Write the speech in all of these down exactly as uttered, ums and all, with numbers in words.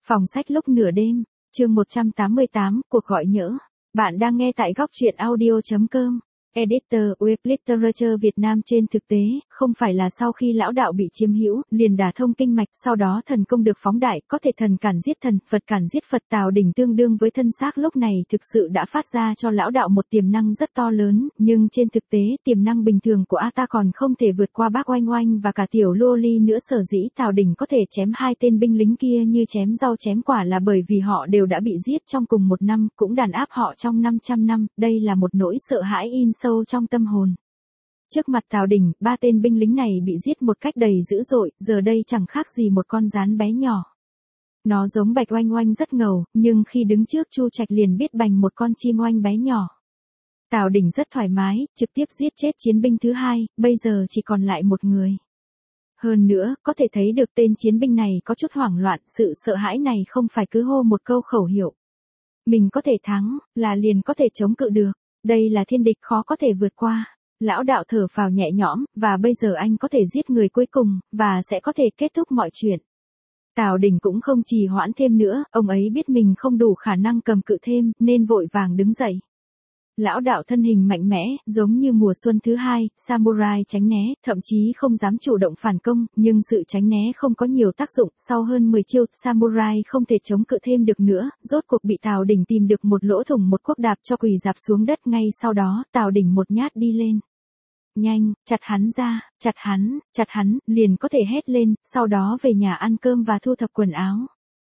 Phòng sách lúc nửa đêm, chương một trăm tám mươi tám, cuộc gọi nhỡ. Bạn đang nghe tại góc truyện audio chấm com. Editor Web Literature Việt Nam. Trên thực tế, không phải là sau khi lão đạo bị chiếm hữu, liền đả thông kinh mạch, sau đó thần công được phóng đại, có thể thần cản giết thần, Phật cản giết Phật. Tào Đình tương đương với thân xác lúc này thực sự đã phát ra cho lão đạo một tiềm năng rất to lớn, nhưng trên thực tế, tiềm năng bình thường của A ta còn không thể vượt qua bác Oanh Oanh và cả tiểu Lô Ly nữa. Sở dĩ Tào Đình có thể chém hai tên binh lính kia như chém rau chém quả là bởi vì họ đều đã bị giết trong cùng một năm, cũng đàn áp họ trong năm trăm năm, đây là một nỗi sợ hãi in sâu trong tâm hồn. Trước mặt Tào Đình, ba tên binh lính này bị giết một cách đầy dữ dội, giờ đây chẳng khác gì một con gián bé nhỏ. Nó giống Bạch Oanh Oanh rất ngầu, nhưng khi đứng trước Chu Trạch liền biết bành một con chim oanh bé nhỏ. Tào Đình rất thoải mái, trực tiếp giết chết chiến binh thứ hai, bây giờ chỉ còn lại một người. Hơn nữa, có thể thấy được tên chiến binh này có chút hoảng loạn, sự sợ hãi này không phải cứ hô một câu khẩu hiệu. Mình có thể thắng, là liền có thể chống cự được. Đây là thiên địch khó có thể vượt qua. Lão đạo thở phào nhẹ nhõm, và bây giờ anh có thể giết người cuối cùng, và sẽ có thể kết thúc mọi chuyện. Tào Đình cũng không trì hoãn thêm nữa, ông ấy biết mình không đủ khả năng cầm cự thêm, nên vội vàng đứng dậy. Lão đạo thân hình mạnh mẽ, giống như mùa xuân thứ hai, samurai tránh né, thậm chí không dám chủ động phản công, nhưng sự tránh né không có nhiều tác dụng, sau hơn mười chiêu, samurai không thể chống cự thêm được nữa, rốt cuộc bị Tào Đình tìm được một lỗ thủng, một quốc đạp cho quỳ rạp xuống đất. Ngay sau đó, Tào Đình một nhát đi lên. Nhanh, chặt hắn ra, chặt hắn, chặt hắn, liền có thể hét lên, sau đó về nhà ăn cơm và thu thập quần áo.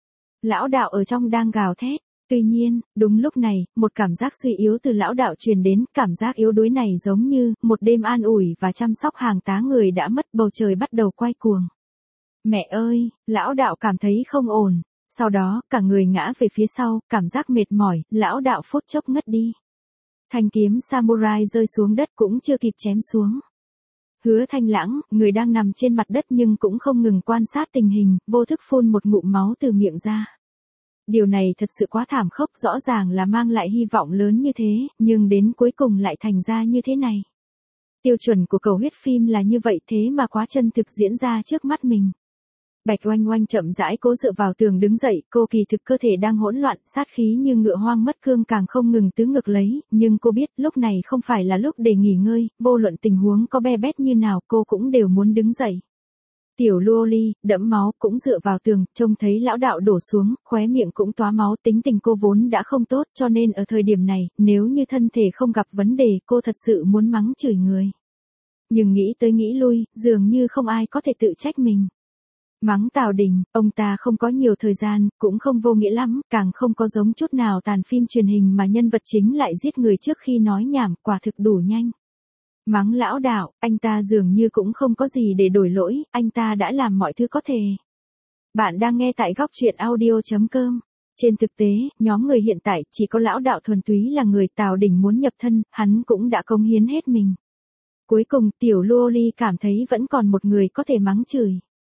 Lão đạo ở trong đang gào thét. Tuy nhiên, đúng lúc này, một cảm giác suy yếu từ lão đạo truyền đến, cảm giác yếu đuối này giống như, một đêm an ủi và chăm sóc hàng tá người đã mất, bầu trời bắt đầu quay cuồng. Mẹ ơi, lão đạo cảm thấy không ổn, sau đó, cả người ngã về phía sau, cảm giác mệt mỏi, lão đạo phút chốc ngất đi. Thanh kiếm samurai rơi xuống đất cũng chưa kịp chém xuống. Hứa Thanh Lãng, người đang nằm trên mặt đất nhưng cũng không ngừng quan sát tình hình, vô thức phun một ngụm máu từ miệng ra. Điều này thật sự quá thảm khốc, rõ ràng là mang lại hy vọng lớn như thế, nhưng đến cuối cùng lại thành ra như thế này. Tiêu chuẩn của cầu huyết phim là như vậy, thế mà quá chân thực diễn ra trước mắt mình. Bạch Oanh Oanh chậm rãi cố dựa vào tường đứng dậy, cô kỳ thực cơ thể đang hỗn loạn, sát khí như ngựa hoang mất cương càng không ngừng tứ ngược lấy, nhưng cô biết lúc này không phải là lúc để nghỉ ngơi, vô luận tình huống có be bét như nào cô cũng đều muốn đứng dậy. Tiểu Lô Ly, đẫm máu, cũng dựa vào tường, trông thấy lão đạo đổ xuống, khóe miệng cũng tóa máu. Tính tình cô vốn đã không tốt, cho nên ở thời điểm này, nếu như thân thể không gặp vấn đề, cô thật sự muốn mắng chửi người. Nhưng nghĩ tới nghĩ lui, dường như không ai có thể tự trách mình. Mắng Tào Đình, ông ta không có nhiều thời gian, cũng không vô nghĩa lắm, càng không có giống chút nào tàn phim truyền hình mà nhân vật chính lại giết người trước khi nói nhảm, quả thực đủ nhanh. Mắng lão đạo, anh ta dường như cũng không có gì để đổi lỗi, anh ta đã làm mọi thứ có thể. Bạn đang nghe tại góc truyện audio chấm com. Trên thực tế, nhóm người hiện tại chỉ có lão đạo thuần túy là người Tào Đình muốn nhập thân, hắn cũng đã cống hiến hết mình. Cuối cùng tiểu Lô Ly cảm thấy vẫn còn một người có thể mắng chửi.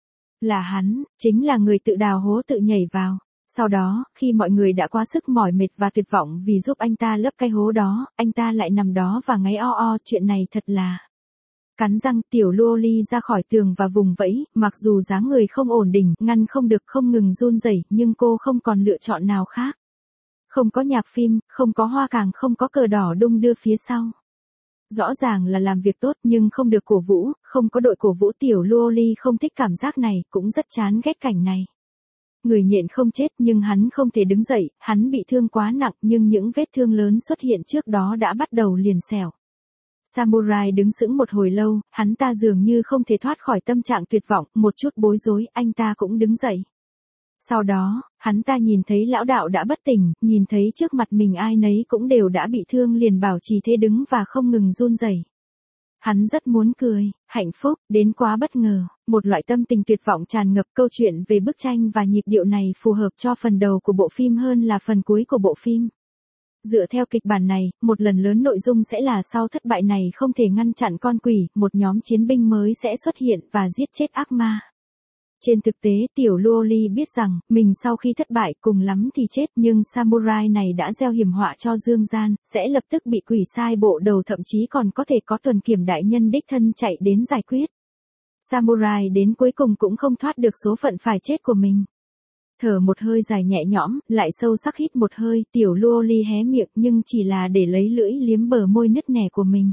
Là hắn, chính là người tự đào hố tự nhảy vào. Sau đó, khi mọi người đã quá sức mỏi mệt và tuyệt vọng vì giúp anh ta lấp cái hố đó, anh ta lại nằm đó và ngáy o o, chuyện này thật là... Cắn răng, tiểu Lô Ly ra khỏi tường và vùng vẫy, mặc dù dáng người không ổn định, ngăn không được không ngừng run rẩy, nhưng cô không còn lựa chọn nào khác. Không có nhạc phim, không có hoa, càng không có cờ đỏ đung đưa phía sau. Rõ ràng là làm việc tốt nhưng không được cổ vũ, không có đội cổ vũ. Tiểu Lô Ly không thích cảm giác này, cũng rất chán ghét cảnh này. Người nhện không chết nhưng hắn không thể đứng dậy, hắn bị thương quá nặng nhưng những vết thương lớn xuất hiện trước đó đã bắt đầu liền xẻo. Samurai đứng sững một hồi lâu, hắn ta dường như không thể thoát khỏi tâm trạng tuyệt vọng, một chút bối rối, anh ta cũng đứng dậy. Sau đó, hắn ta nhìn thấy lão đạo đã bất tỉnh, nhìn thấy trước mặt mình ai nấy cũng đều đã bị thương liền bảo trì thế đứng và không ngừng run rẩy. Hắn rất muốn cười, hạnh phúc, đến quá bất ngờ, một loại tâm tình tuyệt vọng tràn ngập. Câu chuyện về bức tranh và nhịp điệu này phù hợp cho phần đầu của bộ phim hơn là phần cuối của bộ phim. Dựa theo kịch bản này, một lần lớn nội dung sẽ là sau thất bại này không thể ngăn chặn con quỷ, một nhóm chiến binh mới sẽ xuất hiện và giết chết ác ma. Trên thực tế, tiểu Lô Ly biết rằng, mình sau khi thất bại cùng lắm thì chết, nhưng samurai này đã gieo hiểm họa cho dương gian, sẽ lập tức bị quỷ sai bộ đầu, thậm chí còn có thể có tuần kiểm đại nhân đích thân chạy đến giải quyết. Samurai đến cuối cùng cũng không thoát được số phận phải chết của mình. Thở một hơi dài nhẹ nhõm, lại sâu sắc hít một hơi, tiểu Luoli hé miệng nhưng chỉ là để lấy lưỡi liếm bờ môi nứt nẻ của mình.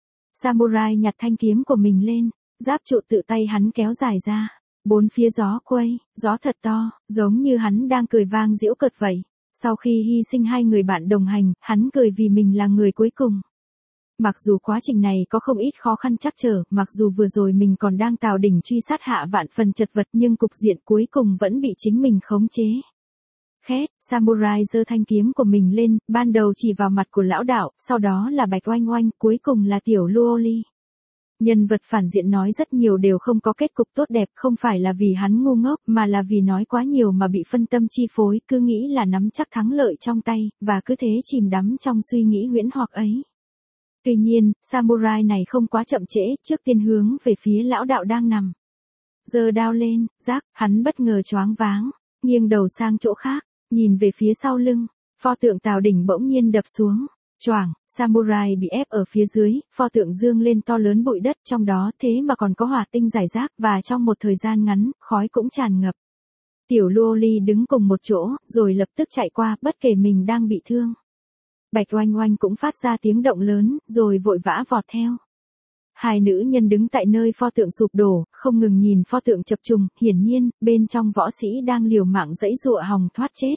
Samurai nhặt thanh kiếm của mình lên, giáp trụ tự tay hắn kéo dài ra. Bốn phía gió quay, gió thật to, giống như hắn đang cười vang giễu cợt vậy. Sau khi hy sinh hai người bạn đồng hành, hắn cười vì mình là người cuối cùng. Mặc dù quá trình này có không ít khó khăn trắc trở, mặc dù vừa rồi mình còn đang tào đỉnh truy sát hạ vạn phần chật vật nhưng cục diện cuối cùng vẫn bị chính mình khống chế. Khét, Samurai giơ thanh kiếm của mình lên, ban đầu chỉ vào mặt của lão đạo, sau đó là Bạch Oanh Oanh, cuối cùng là tiểu Luoli. Nhân vật phản diện nói rất nhiều đều không có kết cục tốt đẹp, không phải là vì hắn ngu ngốc, mà là vì nói quá nhiều mà bị phân tâm chi phối, cứ nghĩ là nắm chắc thắng lợi trong tay, và cứ thế chìm đắm trong suy nghĩ huyễn hoặc ấy. Tuy nhiên, Samurai này không quá chậm trễ, trước tiên hướng về phía lão đạo đang nằm. Giơ đao lên, rác, hắn bất ngờ choáng váng, nghiêng đầu sang chỗ khác, nhìn về phía sau lưng, pho tượng Tào Đỉnh bỗng nhiên đập xuống. Choảng, Samurai bị ép ở phía dưới, pho tượng dương lên to lớn bụi đất trong đó thế mà còn có hỏa tinh rải rác và trong một thời gian ngắn, khói cũng tràn ngập. Tiểu Luoli đứng cùng một chỗ, rồi lập tức chạy qua, bất kể mình đang bị thương. Bạch Oanh Oanh cũng phát ra tiếng động lớn, rồi vội vã vọt theo. Hai nữ nhân đứng tại nơi pho tượng sụp đổ, không ngừng nhìn pho tượng chập trùng, hiển nhiên, bên trong võ sĩ đang liều mạng giãy giụa hòng thoát chết.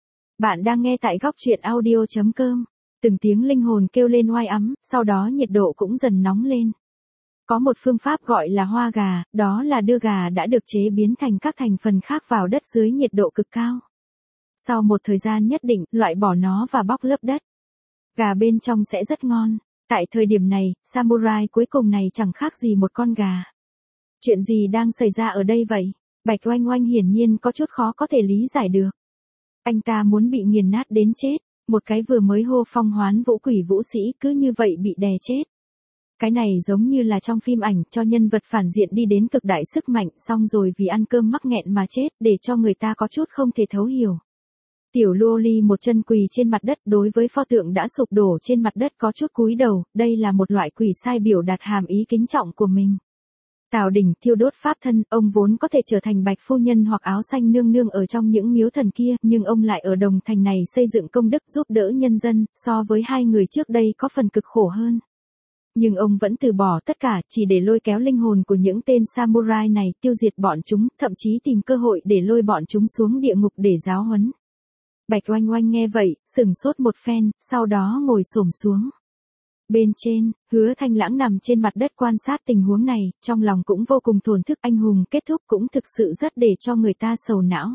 Bạn đang nghe tại góc truyện audio chấm com. Từng tiếng linh hồn kêu lên oai ấm, sau đó nhiệt độ cũng dần nóng lên. Có một phương pháp gọi là hoa gà, đó là đưa gà đã được chế biến thành các thành phần khác vào đất dưới nhiệt độ cực cao. Sau một thời gian nhất định, loại bỏ nó và bóc lớp đất. Gà bên trong sẽ rất ngon. Tại thời điểm này, Samurai cuối cùng này chẳng khác gì một con gà. Chuyện gì đang xảy ra ở đây vậy? Bạch Oanh Oanh hiển nhiên có chút khó có thể lý giải được. Anh ta muốn bị nghiền nát đến chết. Một cái vừa mới hô phong hoán vũ quỷ vũ sĩ cứ như vậy bị đè chết. Cái này giống như là trong phim ảnh cho nhân vật phản diện đi đến cực đại sức mạnh xong rồi vì ăn cơm mắc nghẹn mà chết để cho người ta có chút không thể thấu hiểu. Tiểu Luoli một chân quỳ trên mặt đất đối với pho tượng đã sụp đổ trên mặt đất có chút cúi đầu, đây là một loại quỳ sai biểu đạt hàm ý kính trọng của mình. Tào Đỉnh thiêu đốt pháp thân, ông vốn có thể trở thành Bạch phu nhân hoặc áo xanh nương nương ở trong những miếu thần kia, nhưng ông lại ở Đồng Thành này xây dựng công đức giúp đỡ nhân dân, so với hai người trước đây có phần cực khổ hơn. Nhưng ông vẫn từ bỏ tất cả, chỉ để lôi kéo linh hồn của những tên samurai này, tiêu diệt bọn chúng, thậm chí tìm cơ hội để lôi bọn chúng xuống địa ngục để giáo huấn. Bạch Oanh Oanh nghe vậy, sửng sốt một phen, sau đó ngồi xổm xuống. Bên trên, Hứa Thanh Lãng nằm trên mặt đất quan sát tình huống này, trong lòng cũng vô cùng thổn thức, anh hùng kết thúc cũng thực sự rất để cho người ta sầu não.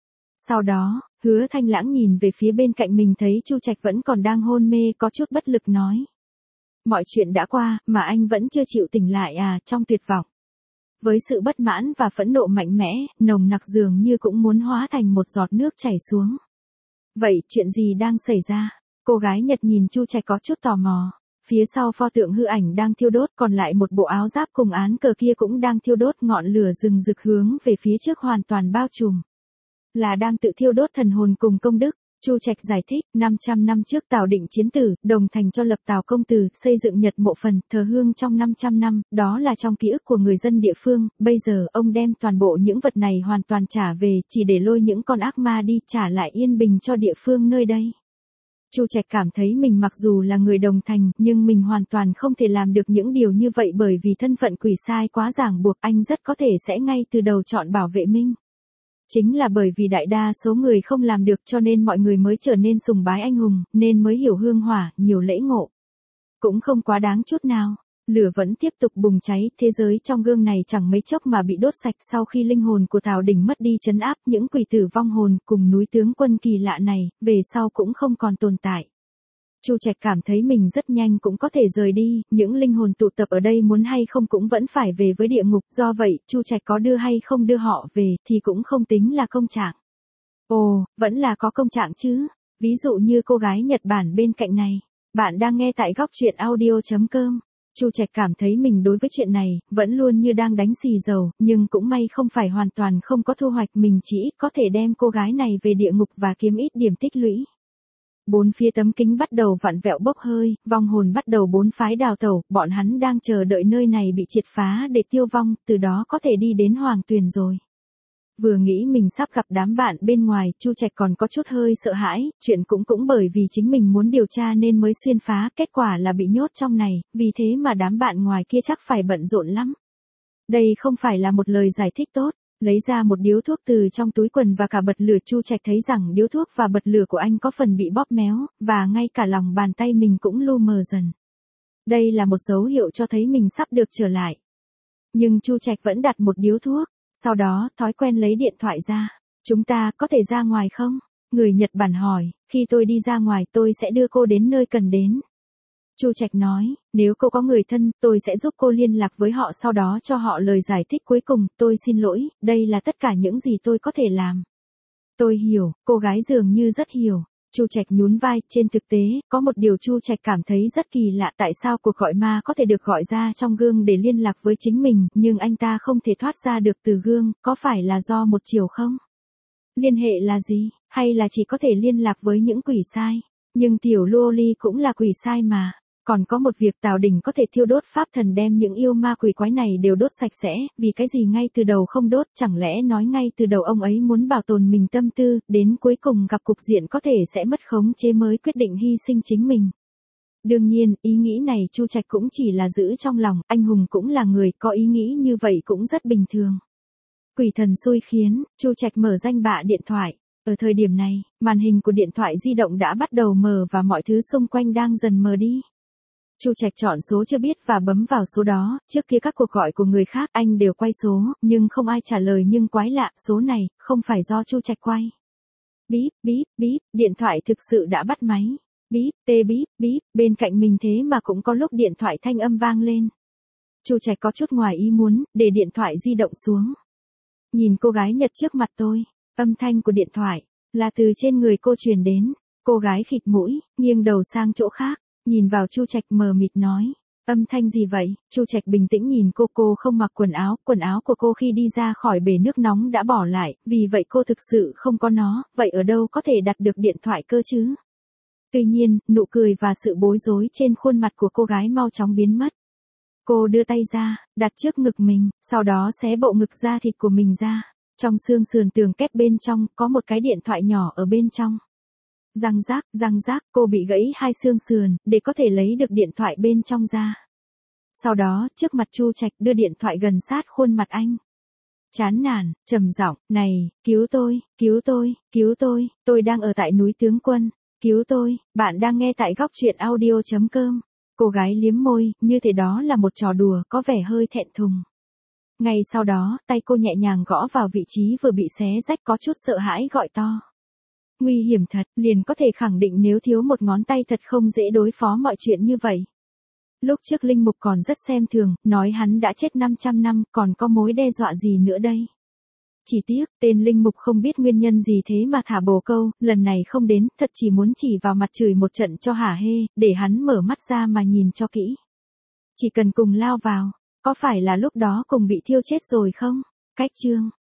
Sau đó, Hứa Thanh Lãng nhìn về phía bên cạnh mình thấy Chu Trạch vẫn còn đang hôn mê có chút bất lực nói. Mọi chuyện đã qua, mà anh vẫn chưa chịu tỉnh lại à, trong tuyệt vọng. Với sự bất mãn và phẫn nộ mạnh mẽ, nồng nặc dường như cũng muốn hóa thành một giọt nước chảy xuống. Vậy, chuyện gì đang xảy ra? Cô gái Nhật nhìn Chu Trạch có chút tò mò. Phía sau pho tượng hư ảnh đang thiêu đốt, còn lại một bộ áo giáp cùng án cờ kia cũng đang thiêu đốt, ngọn lửa rừng rực hướng về phía trước hoàn toàn bao trùm. Là đang tự thiêu đốt thần hồn cùng công đức. Chu Trạch giải thích, năm trăm năm trước Tào Định chiến tử, Đồng Thành cho lập Tào công tử, xây dựng Nhật mộ phần, thờ hương trong năm trăm năm, đó là trong ký ức của người dân địa phương, bây giờ ông đem toàn bộ những vật này hoàn toàn trả về, chỉ để lôi những con ác ma đi, trả lại yên bình cho địa phương nơi đây. Chu Trạch cảm thấy mình mặc dù là người Đồng Thành, nhưng mình hoàn toàn không thể làm được những điều như vậy bởi vì thân phận quỷ sai quá ràng buộc, anh rất có thể sẽ ngay từ đầu chọn bảo vệ Minh. Chính là bởi vì đại đa số người không làm được cho nên mọi người mới trở nên sùng bái anh hùng, nên mới hiểu hương hỏa, nhiều lễ ngộ. Cũng không quá đáng chút nào. Lửa vẫn tiếp tục bùng cháy, thế giới trong gương này chẳng mấy chốc mà bị đốt sạch sau khi linh hồn của Tào Đỉnh mất đi trấn áp, những quỷ tử vong hồn cùng núi tướng quân kỳ lạ này, về sau cũng không còn tồn tại. Chu Trạch cảm thấy mình rất nhanh cũng có thể rời đi, những linh hồn tụ tập ở đây muốn hay không cũng vẫn phải về với địa ngục, do vậy, Chu Trạch có đưa hay không đưa họ về thì cũng không tính là công trạng. Ồ, vẫn là có công trạng chứ, ví dụ như cô gái Nhật Bản bên cạnh này. Bạn đang nghe tại góc truyện audio chấm com. Chu Trạch cảm thấy mình đối với chuyện này, vẫn luôn như đang đánh xì dầu, nhưng cũng may không phải hoàn toàn không có thu hoạch, mình chỉ có thể đem cô gái này về địa ngục và kiếm ít điểm tích lũy. Bốn phía tấm kính bắt đầu vặn vẹo bốc hơi, vong hồn bắt đầu bốn phái đào tẩu, bọn hắn đang chờ đợi nơi này bị triệt phá để tiêu vong, từ đó có thể đi đến Hoàng Tuyền rồi. Vừa nghĩ mình sắp gặp đám bạn bên ngoài, Chu Trạch còn có chút hơi sợ hãi, chuyện cũng cũng bởi vì chính mình muốn điều tra nên mới xuyên phá, kết quả là bị nhốt trong này, vì thế mà đám bạn ngoài kia chắc phải bận rộn lắm. Đây không phải là một lời giải thích tốt. Lấy ra một điếu thuốc từ trong túi quần và cả bật lửa, Chu Trạch thấy rằng điếu thuốc và bật lửa của anh có phần bị bóp méo, và ngay cả lòng bàn tay mình cũng lu mờ dần. Đây là một dấu hiệu cho thấy mình sắp được trở lại. Nhưng Chu Trạch vẫn đặt một điếu thuốc, sau đó thói quen lấy điện thoại ra. Chúng ta có thể ra ngoài không? Người Nhật Bản hỏi, khi tôi đi ra ngoài tôi sẽ đưa cô đến nơi cần đến. Chu Trạch nói, nếu cô có người thân, tôi sẽ giúp cô liên lạc với họ, sau đó cho họ lời giải thích cuối cùng, tôi xin lỗi, đây là tất cả những gì tôi có thể làm. Tôi hiểu, cô gái dường như rất hiểu. Chu Trạch nhún vai, trên thực tế, có một điều Chu Trạch cảm thấy rất kỳ lạ, tại sao cuộc gọi ma có thể được gọi ra trong gương để liên lạc với chính mình, nhưng anh ta không thể thoát ra được từ gương, có phải là do một chiều không? Liên hệ là gì, hay là chỉ có thể liên lạc với những quỷ sai? Nhưng tiểu Loli cũng là quỷ sai mà. Còn có một việc, Tào Đình có thể thiêu đốt pháp thần đem những yêu ma quỷ quái này đều đốt sạch sẽ, vì cái gì ngay từ đầu không đốt, chẳng lẽ nói ngay từ đầu ông ấy muốn bảo tồn mình tâm tư, đến cuối cùng gặp cục diện có thể sẽ mất khống chế mới quyết định hy sinh chính mình. Đương nhiên, ý nghĩ này Chu Trạch cũng chỉ là giữ trong lòng, anh hùng cũng là người, có ý nghĩ như vậy cũng rất bình thường. Quỷ thần xui khiến, Chu Trạch mở danh bạ điện thoại. Ở thời điểm này, màn hình của điện thoại di động đã bắt đầu mờ và mọi thứ xung quanh đang dần mờ đi. Chu Trạch chọn số chưa biết và bấm vào số đó, trước kia các cuộc gọi của người khác anh đều quay số, nhưng không ai trả lời, nhưng quái lạ, số này, không phải do Chu Trạch quay. Bíp, bíp, bíp, điện thoại thực sự đã bắt máy. Bíp, tê bíp, bíp, bên cạnh mình thế mà cũng có lúc điện thoại thanh âm vang lên. Chu Trạch có chút ngoài ý muốn, để điện thoại di động xuống. Nhìn cô gái Nhật trước mặt tôi, âm thanh của điện thoại, là từ trên người cô truyền đến. Cô gái khịt mũi, nghiêng đầu sang chỗ khác. Nhìn vào Chu Trạch mờ mịt nói, âm thanh gì vậy? Chu Trạch bình tĩnh nhìn cô, cô không mặc quần áo, quần áo của cô khi đi ra khỏi bể nước nóng đã bỏ lại, vì vậy cô thực sự không có nó, vậy ở đâu có thể đặt được điện thoại cơ chứ? Tuy nhiên, nụ cười và sự bối rối trên khuôn mặt của cô gái mau chóng biến mất. Cô đưa tay ra, đặt trước ngực mình, sau đó xé bộ ngực da thịt của mình ra. Trong xương sườn tường kép bên trong, có một cái điện thoại nhỏ ở bên trong. Răng rác, răng rác, cô bị gãy hai xương sườn, để có thể lấy được điện thoại bên trong ra. Sau đó, trước mặt Chu Trạch đưa điện thoại gần sát khuôn mặt anh. Chán nản, trầm giọng, này, cứu tôi, cứu tôi, cứu tôi, tôi đang ở tại núi Tướng Quân, cứu tôi, bạn đang nghe tại góc truyện audio chấm com. Cô gái liếm môi, như thế đó là một trò đùa, có vẻ hơi thẹn thùng. Ngay sau đó, tay cô nhẹ nhàng gõ vào vị trí vừa bị xé rách, có chút sợ hãi gọi to. Nguy hiểm thật, liền có thể khẳng định nếu thiếu một ngón tay thật không dễ đối phó mọi chuyện như vậy. Lúc trước Linh Mục còn rất xem thường, nói hắn đã chết năm trăm năm, còn có mối đe dọa gì nữa đây. Chỉ tiếc, tên Linh Mục không biết nguyên nhân gì thế mà thả bồ câu, lần này không đến, thật chỉ muốn chỉ vào mặt chửi một trận cho hả hê, để hắn mở mắt ra mà nhìn cho kỹ. Chỉ cần cùng lao vào, có phải là lúc đó cùng bị thiêu chết rồi không? Cách chương